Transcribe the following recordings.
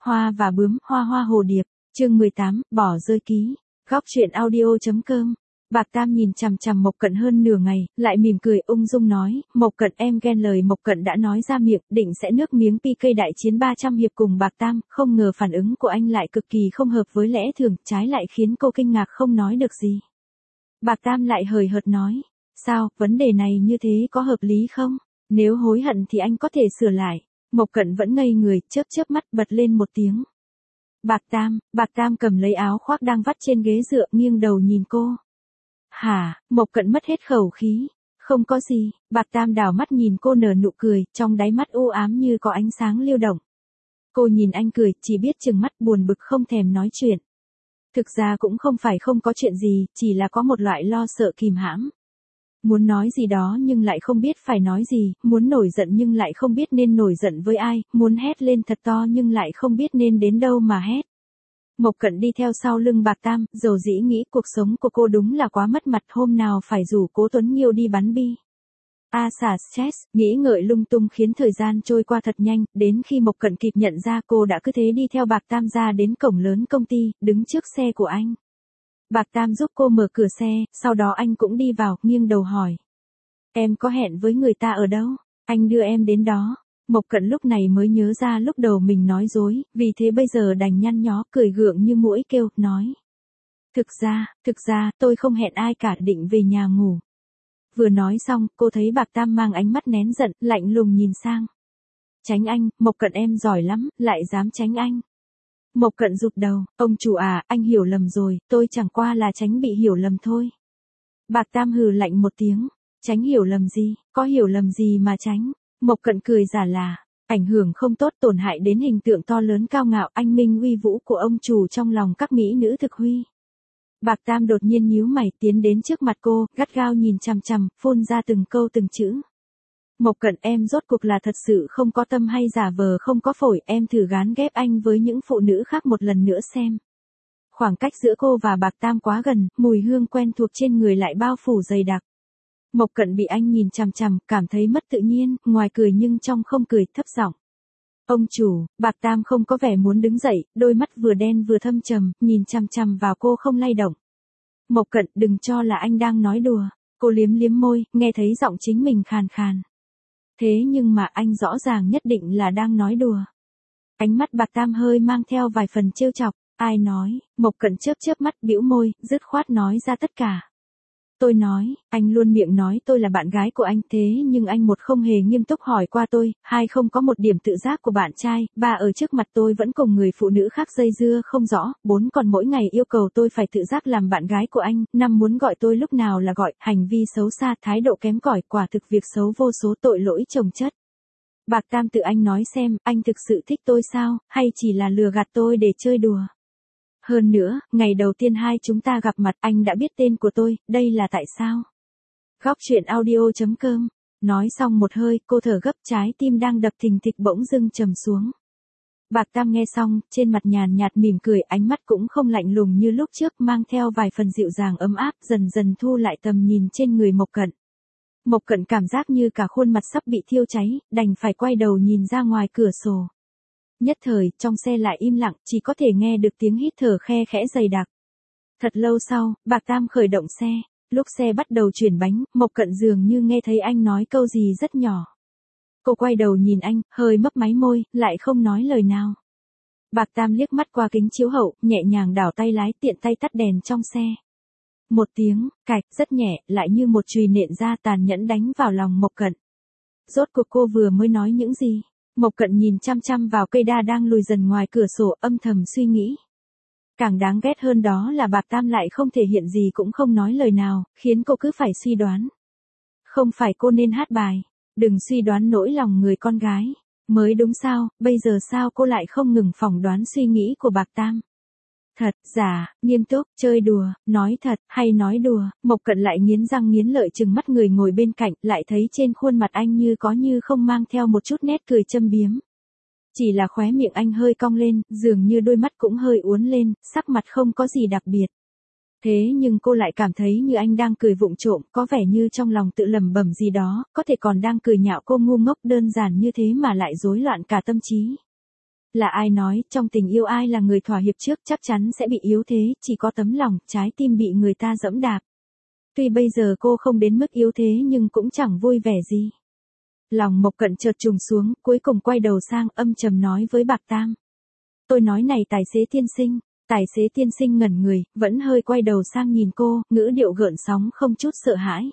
Hoa và bướm, hoa hoa hồ điệp, chương 18, bỏ rơi ký. Góc truyện audio.com. Bạc Tam nhìn chằm chằm Mộc Cận hơn nửa ngày, lại mỉm cười ung dung nói, Mộc Cận em ghen lời Mộc Cận đã nói ra miệng, định sẽ nước miếng PK đại chiến 300 hiệp cùng Bạc Tam, không ngờ phản ứng của anh lại cực kỳ không hợp với lẽ thường, trái lại khiến cô kinh ngạc không nói được gì. Bạc Tam lại hời hợt nói, sao, vấn đề này như thế có hợp lý không? Nếu hối hận thì anh có thể sửa lại. Mộc Cận vẫn ngây người, chớp chớp mắt bật lên một tiếng. Bạc Tam cầm lấy áo khoác đang vắt trên ghế dựa nghiêng đầu nhìn cô. Hả, Mộc Cận mất hết khẩu khí. Không có gì, Bạc Tam đảo mắt nhìn cô nở nụ cười, trong đáy mắt u ám như có ánh sáng lưu động. Cô nhìn anh cười, chỉ biết trừng mắt buồn bực không thèm nói chuyện. Thực ra cũng không phải không có chuyện gì, chỉ là có một loại lo sợ kìm hãm. Muốn nói gì đó nhưng lại không biết phải nói gì, muốn nổi giận nhưng lại không biết nên nổi giận với ai, muốn hét lên thật to nhưng lại không biết nên đến đâu mà hét. Mộc Cận đi theo sau lưng Bạc Tam, dầu dĩ nghĩ cuộc sống của cô đúng là quá mất mặt, hôm nào phải rủ Cố Tuấn Nghiêu đi bắn bi. Xả stress, nghĩ ngợi lung tung khiến thời gian trôi qua thật nhanh, đến khi Mộc Cận kịp nhận ra cô đã cứ thế đi theo Bạc Tam ra đến cổng lớn công ty, đứng trước xe của anh. Bạc Tam giúp cô mở cửa xe, sau đó anh cũng đi vào, nghiêng đầu hỏi. Em có hẹn với người ta ở đâu? Anh đưa em đến đó. Mộc Cận lúc này mới nhớ ra lúc đầu mình nói dối, vì thế bây giờ đành nhăn nhó, cười gượng như muỗi kêu, nói. Thực ra, tôi không hẹn ai cả, định về nhà ngủ. Vừa nói xong, cô thấy Bạc Tam mang ánh mắt nén giận, lạnh lùng nhìn sang. Tránh anh, Mộc Cận em giỏi lắm, lại dám tránh anh. Mộc Cận rụt đầu, ông chủ à, anh hiểu lầm rồi, tôi chẳng qua là tránh bị hiểu lầm thôi. Bạc Tam hừ lạnh một tiếng, tránh hiểu lầm gì, có hiểu lầm gì mà tránh. Mộc Cận cười giả là, ảnh hưởng không tốt, tổn hại đến hình tượng to lớn cao ngạo anh minh uy vũ của ông chủ trong lòng các mỹ nữ thực huy. Bạc Tam đột nhiên nhíu mày tiến đến trước mặt cô, gắt gao nhìn chằm chằm, phun ra từng câu từng chữ. Mộc Cận em rốt cuộc là thật sự không có tâm hay giả vờ không có phổi, em thử gán ghép anh với những phụ nữ khác một lần nữa xem. Khoảng cách giữa cô và Bạc Tam quá gần, mùi hương quen thuộc trên người lại bao phủ dày đặc. Mộc Cận bị anh nhìn chằm chằm, cảm thấy mất tự nhiên, ngoài cười nhưng trong không cười, thấp giọng. Ông chủ, Bạc Tam không có vẻ muốn đứng dậy, đôi mắt vừa đen vừa thâm trầm, nhìn chằm chằm vào cô không lay động. Mộc Cận, đừng cho là anh đang nói đùa. Cô liếm liếm môi, nghe thấy giọng chính mình khàn khàn. Thế nhưng mà anh rõ ràng nhất định là đang nói đùa. Ánh mắt Bạc Tam hơi mang theo vài phần trêu chọc. Ai nói? Mộc Cận chớp chớp mắt, bĩu môi, dứt khoát nói ra tất cả. Tôi nói, anh luôn miệng nói tôi là bạn gái của anh, thế nhưng anh một không hề nghiêm túc hỏi qua tôi, hai không có một điểm tự giác của bạn trai, ba ở trước mặt tôi vẫn cùng người phụ nữ khác dây dưa không rõ, bốn còn mỗi ngày yêu cầu tôi phải tự giác làm bạn gái của anh, năm muốn gọi tôi lúc nào là gọi, hành vi xấu xa, thái độ kém cỏi, quả thực việc xấu vô số, tội lỗi chồng chất. Bạc Tam, tự anh nói xem, anh thực sự thích tôi sao, hay chỉ là lừa gạt tôi để chơi đùa? Hơn nữa, ngày đầu tiên hai chúng ta gặp mặt anh đã biết tên của tôi, đây là tại sao? Góc truyện audio.com. Nói xong một hơi, cô thở gấp, trái tim đang đập thình thịch bỗng dưng trầm xuống. Bạc Tam nghe xong, trên mặt nhàn nhạt mỉm cười, ánh mắt cũng không lạnh lùng như lúc trước, mang theo vài phần dịu dàng ấm áp, dần dần thu lại tầm nhìn trên người Mộc Cận. Mộc Cận cảm giác như cả khuôn mặt sắp bị thiêu cháy, đành phải quay đầu nhìn ra ngoài cửa sổ. Nhất thời, trong xe lại im lặng, chỉ có thể nghe được tiếng hít thở khe khẽ dày đặc. Thật lâu sau, Bạc Tam khởi động xe. Lúc xe bắt đầu chuyển bánh, Mộc Cận dường như nghe thấy anh nói câu gì rất nhỏ. Cô quay đầu nhìn anh, hơi mấp máy môi, lại không nói lời nào. Bạc Tam liếc mắt qua kính chiếu hậu, nhẹ nhàng đảo tay lái, tiện tay tắt đèn trong xe. Một tiếng, cạch, rất nhẹ, lại như một chùy nện ra tàn nhẫn đánh vào lòng Mộc Cận. Rốt cuộc cô vừa mới nói những gì? Mộc Cận nhìn chăm chăm vào cây đa đang lùi dần ngoài cửa sổ, âm thầm suy nghĩ. Càng đáng ghét hơn đó là Bạc Tam lại không thể hiện gì cũng không nói lời nào, khiến cô cứ phải suy đoán. Không phải cô nên hát bài, đừng suy đoán nỗi lòng người con gái. Mới đúng sao, bây giờ sao cô lại không ngừng phỏng đoán suy nghĩ của Bạc Tam? Thật, giả, nghiêm túc, chơi đùa, nói thật, hay nói đùa? Mộc Cận lại nghiến răng nghiến lợi trừng mắt người ngồi bên cạnh, lại thấy trên khuôn mặt anh như có như không mang theo một chút nét cười châm biếm. Chỉ là khóe miệng anh hơi cong lên, dường như đôi mắt cũng hơi uốn lên, sắc mặt không có gì đặc biệt. Thế nhưng cô lại cảm thấy như anh đang cười vụng trộm, có vẻ như trong lòng tự lẩm bẩm gì đó, có thể còn đang cười nhạo cô ngu ngốc đơn giản như thế mà lại rối loạn cả tâm trí. Là ai nói, trong tình yêu ai là người thỏa hiệp trước chắc chắn sẽ bị yếu thế, chỉ có tấm lòng, trái tim bị người ta giẫm đạp. Tuy bây giờ cô không đến mức yếu thế nhưng cũng chẳng vui vẻ gì. Lòng Mộc Cận chợt trùng xuống, cuối cùng quay đầu sang âm trầm nói với Bạc Tam. Tôi nói này tài xế tiên sinh. Tài xế tiên sinh ngẩn người, vẫn hơi quay đầu sang nhìn cô, ngữ điệu gợn sóng không chút sợ hãi.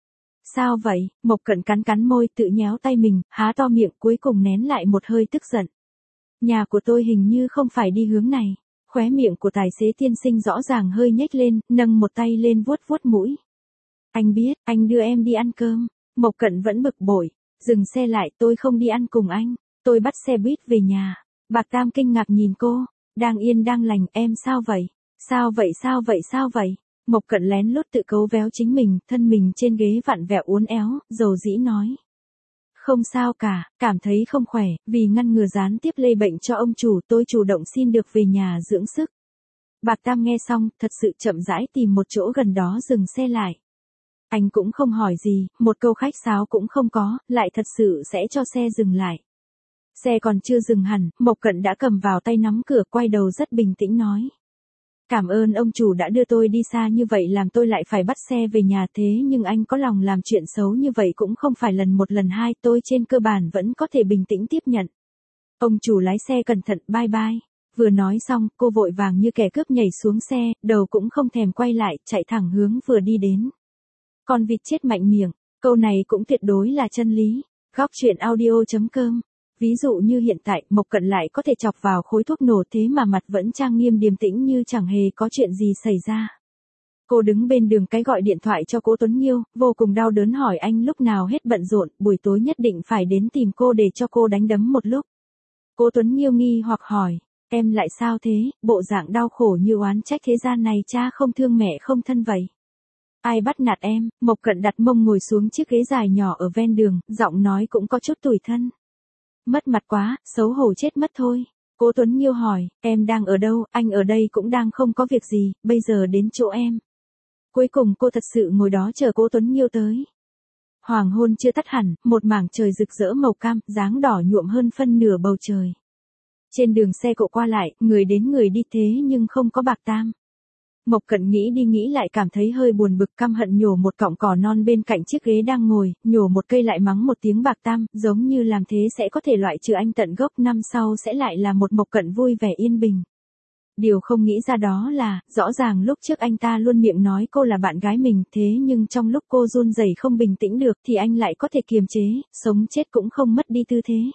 Sao vậy? Mộc Cận cắn cắn môi tự nhéo tay mình, há to miệng cuối cùng nén lại một hơi tức giận. Nhà của tôi hình như không phải đi hướng này. Khóe miệng của tài xế tiên sinh rõ ràng hơi nhếch lên, nâng một tay lên vuốt vuốt mũi. Anh biết, anh đưa em đi ăn cơm. Mộc Cận vẫn bực bội. Dừng xe lại, tôi không đi ăn cùng anh. Tôi bắt xe buýt về nhà. Bạc Tam kinh ngạc nhìn cô. Đang yên đang lành, em sao vậy? Sao vậy sao vậy sao vậy? Mộc Cận lén lút tự cấu véo chính mình, thân mình trên ghế vặn vẹo uốn éo, dầu dĩ nói. Không sao cả, cảm thấy không khỏe, vì ngăn ngừa gián tiếp lây bệnh cho ông chủ tôi chủ động xin được về nhà dưỡng sức. Bạc Tam nghe xong, thật sự chậm rãi tìm một chỗ gần đó dừng xe lại. Anh cũng không hỏi gì, một câu khách sáo cũng không có, lại thật sự sẽ cho xe dừng lại. Xe còn chưa dừng hẳn, Mộc Cận đã cầm vào tay nắm cửa quay đầu rất bình tĩnh nói. Cảm ơn ông chủ đã đưa tôi đi xa như vậy làm tôi lại phải bắt xe về nhà thế nhưng anh có lòng làm chuyện xấu như vậy cũng không phải lần một lần hai tôi trên cơ bản vẫn có thể bình tĩnh tiếp nhận. Ông chủ lái xe cẩn thận bye bye. Vừa nói xong cô vội vàng như kẻ cướp nhảy xuống xe, đầu cũng không thèm quay lại chạy thẳng hướng vừa đi đến. Con vịt chết mạnh miệng, câu này cũng tuyệt đối là chân lý. Góc truyện audio.com. Ví dụ như hiện tại, Mộc Cận lại có thể chọc vào khối thuốc nổ thế mà mặt vẫn trang nghiêm điềm tĩnh như chẳng hề có chuyện gì xảy ra. Cô đứng bên đường cái gọi điện thoại cho Cố Tuấn Nghiêu, vô cùng đau đớn hỏi anh lúc nào hết bận rộn, buổi tối nhất định phải đến tìm cô để cho cô đánh đấm một lúc. Cố Tuấn Nghiêu nghi hoặc hỏi, em lại sao thế, bộ dạng đau khổ như oán trách thế gian này cha không thương mẹ không thân vậy. Ai bắt nạt em? Mộc Cận đặt mông ngồi xuống chiếc ghế dài nhỏ ở ven đường, giọng nói cũng có chút tủi thân. Mất mặt quá, xấu hổ chết mất thôi. Cố Tuấn Nghiêu hỏi, em đang ở đâu, anh ở đây cũng đang không có việc gì, bây giờ đến chỗ em. Cuối cùng cô thật sự ngồi đó chờ Cố Tuấn Nghiêu tới. Hoàng hôn chưa tắt hẳn, một mảng trời rực rỡ màu cam, dáng đỏ nhuộm hơn phân nửa bầu trời. Trên đường xe cộ qua lại, người đến người đi thế nhưng không có Bạc Tam. Mộc Cận nghĩ đi nghĩ lại cảm thấy hơi buồn bực căm hận nhổ một cọng cỏ non bên cạnh chiếc ghế đang ngồi, nhổ một cây lại mắng một tiếng Bạc Tam, giống như làm thế sẽ có thể loại trừ anh tận gốc năm sau sẽ lại là một Mộc Cận vui vẻ yên bình. Điều không nghĩ ra đó là, rõ ràng lúc trước anh ta luôn miệng nói cô là bạn gái mình thế nhưng trong lúc cô run rẩy không bình tĩnh được thì anh lại có thể kiềm chế, sống chết cũng không mất đi tư thế.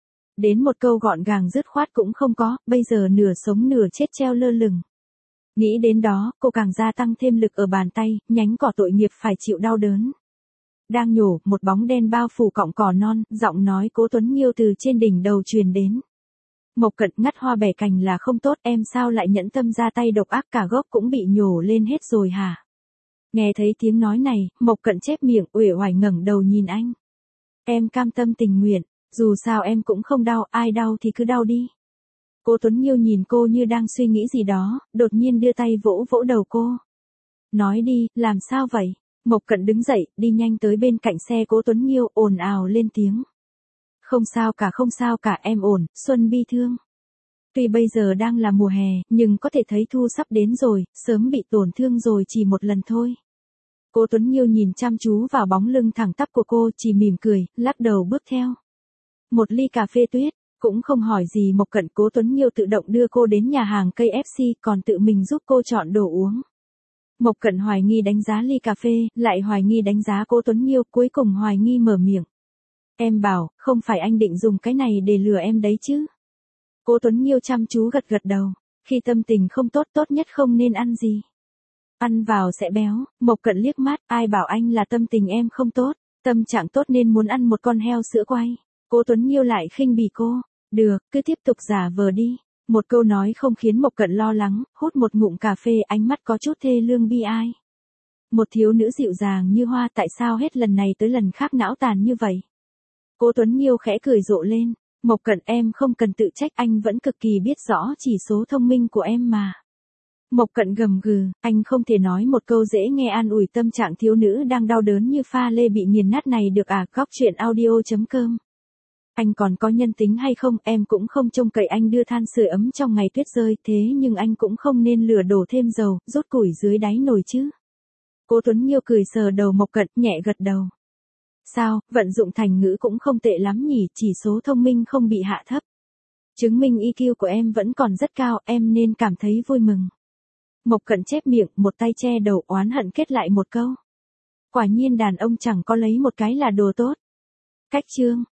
Đến một câu gọn gàng dứt khoát cũng không có, bây giờ nửa sống nửa chết treo lơ lửng. Nghĩ đến đó, cô càng gia tăng thêm lực ở bàn tay, nhánh cỏ tội nghiệp phải chịu đau đớn. Đang nhổ, một bóng đen bao phủ cọng cỏ non, giọng nói Cố Tuấn Nghiêu từ trên đỉnh đầu truyền đến. Mộc Cận ngắt hoa bẻ cành là không tốt, em sao lại nhẫn tâm ra tay độc ác cả gốc cũng bị nhổ lên hết rồi hả? Nghe thấy tiếng nói này, Mộc Cận chép miệng uể oải ngẩng đầu nhìn anh. Em cam tâm tình nguyện, dù sao em cũng không đau, ai đau thì cứ đau đi. Cố Tuấn Nghiêu nhìn cô như đang suy nghĩ gì đó, đột nhiên đưa tay vỗ vỗ đầu cô. Nói đi, làm sao vậy? Mộc Cận đứng dậy, đi nhanh tới bên cạnh xe Cố Tuấn Nghiêu, ồn ào lên tiếng. Không sao cả em ổn, Xuân bi thương. Tuy bây giờ đang là mùa hè, nhưng có thể thấy thu sắp đến rồi, sớm bị tổn thương rồi chỉ một lần thôi. Cố Tuấn Nghiêu nhìn chăm chú vào bóng lưng thẳng tắp của cô, chỉ mỉm cười, lắc đầu bước theo. Một ly cà phê tuyết. Cũng không hỏi gì Mộc Cận, Cố Tuấn Nghiêu tự động đưa cô đến nhà hàng KFC còn tự mình giúp cô chọn đồ uống. Mộc Cận hoài nghi đánh giá ly cà phê, lại hoài nghi đánh giá Cố Tuấn Nghiêu, cuối cùng hoài nghi mở miệng. Em bảo, không phải anh định dùng cái này để lừa em đấy chứ? Cố Tuấn Nghiêu chăm chú gật gật đầu, khi tâm tình không tốt tốt nhất không nên ăn gì. Ăn vào sẽ béo, Mộc Cận liếc mắt, ai bảo anh là tâm tình em không tốt, tâm trạng tốt nên muốn ăn một con heo sữa quay. Cố Tuấn Nghiêu lại khinh bỉ cô. Được, cứ tiếp tục giả vờ đi. Một câu nói không khiến Mộc Cận lo lắng, hút một ngụm cà phê ánh mắt có chút thê lương bi ai. Một thiếu nữ dịu dàng như hoa tại sao hết lần này tới lần khác não tàn như vậy? Cố Tuấn Nghiêu khẽ cười rộ lên. Mộc Cận em không cần tự trách, anh vẫn cực kỳ biết rõ chỉ số thông minh của em mà. Mộc Cận gầm gừ, anh không thể nói một câu dễ nghe an ủi tâm trạng thiếu nữ đang đau đớn như pha lê bị nghiền nát này được à? Góc truyện audio.com Anh còn có nhân tính hay không, em cũng không trông cậy anh đưa than sưởi ấm trong ngày tuyết rơi, thế nhưng anh cũng không nên lửa đổ thêm dầu, rút củi dưới đáy nồi chứ. Cố Tuấn Nhiêu cười sờ đầu Mộc Cận, nhẹ gật đầu. Sao, vận dụng thành ngữ cũng không tệ lắm nhỉ, chỉ số thông minh không bị hạ thấp. Chứng minh EQ của em vẫn còn rất cao, em nên cảm thấy vui mừng. Mộc Cận chép miệng, một tay che đầu, oán hận kết lại một câu. Quả nhiên đàn ông chẳng có lấy một cái là đồ tốt. Cách chương